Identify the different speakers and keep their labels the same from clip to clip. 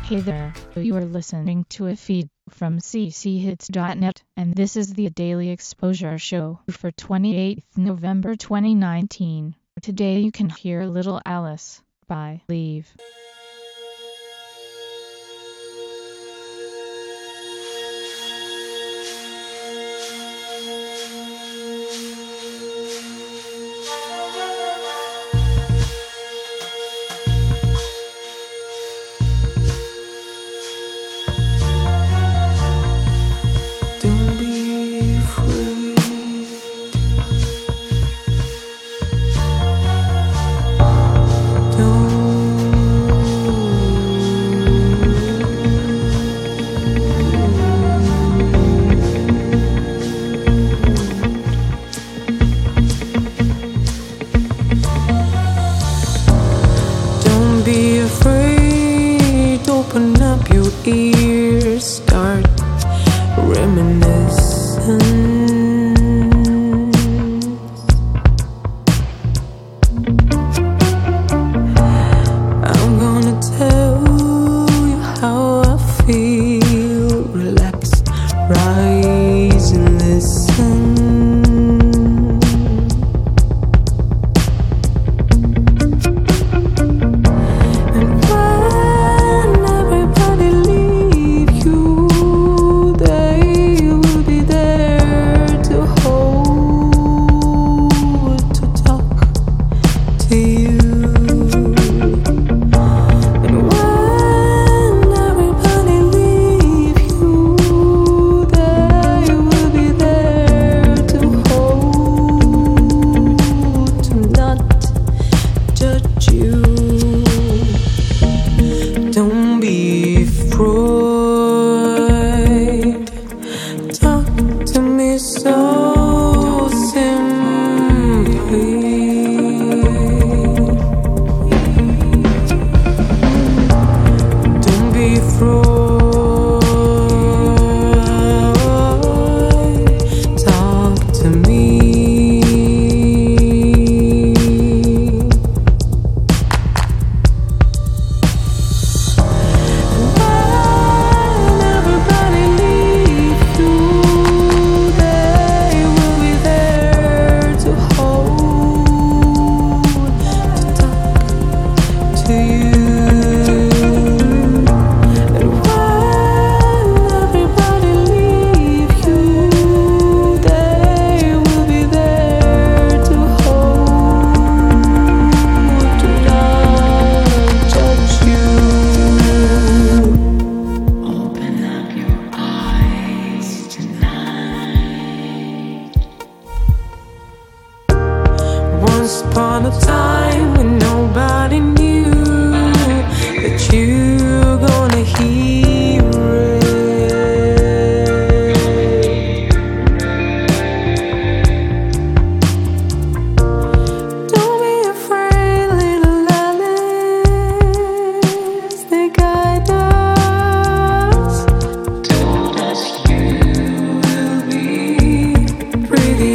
Speaker 1: Hey there, you are listening to a feed from cchits.net, and this is the Daily Exposure Show for 28th November 2019. Today you can hear Little Alice by Leave.
Speaker 2: Be afraid, open up your ears, start reminiscing. I'm gonna tell you how I feel. Relax, rise and listen. Don't be afraid. Talk to me so simply. Don't be afraid. Talk to me. Once upon a time when nobody knew that you're gonna hear it. Don't be afraid, little Alice, the guide us. Told us you will be pretty.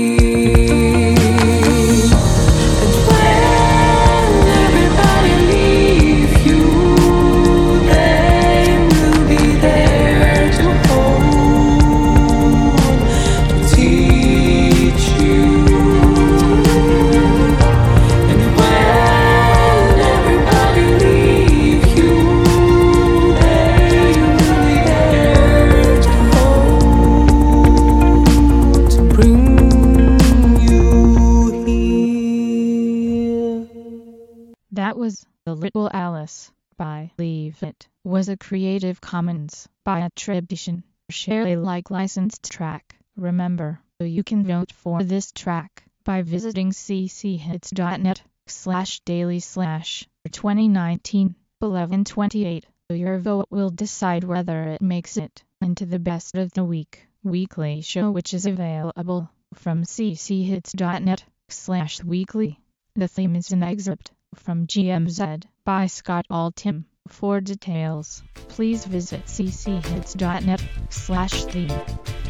Speaker 1: That was The Little Alice by Leave. It was a Creative Commons by attribution, share Alike licensed track. Remember, you can vote for this track by visiting cchits.net/daily/2019-1128. Your vote will decide whether it makes it into the best of the week weekly show, which is available from cchits.net/weekly. The theme is an excerpt from GMZ by Scott Altham. For details, please visit cchits.net/theme.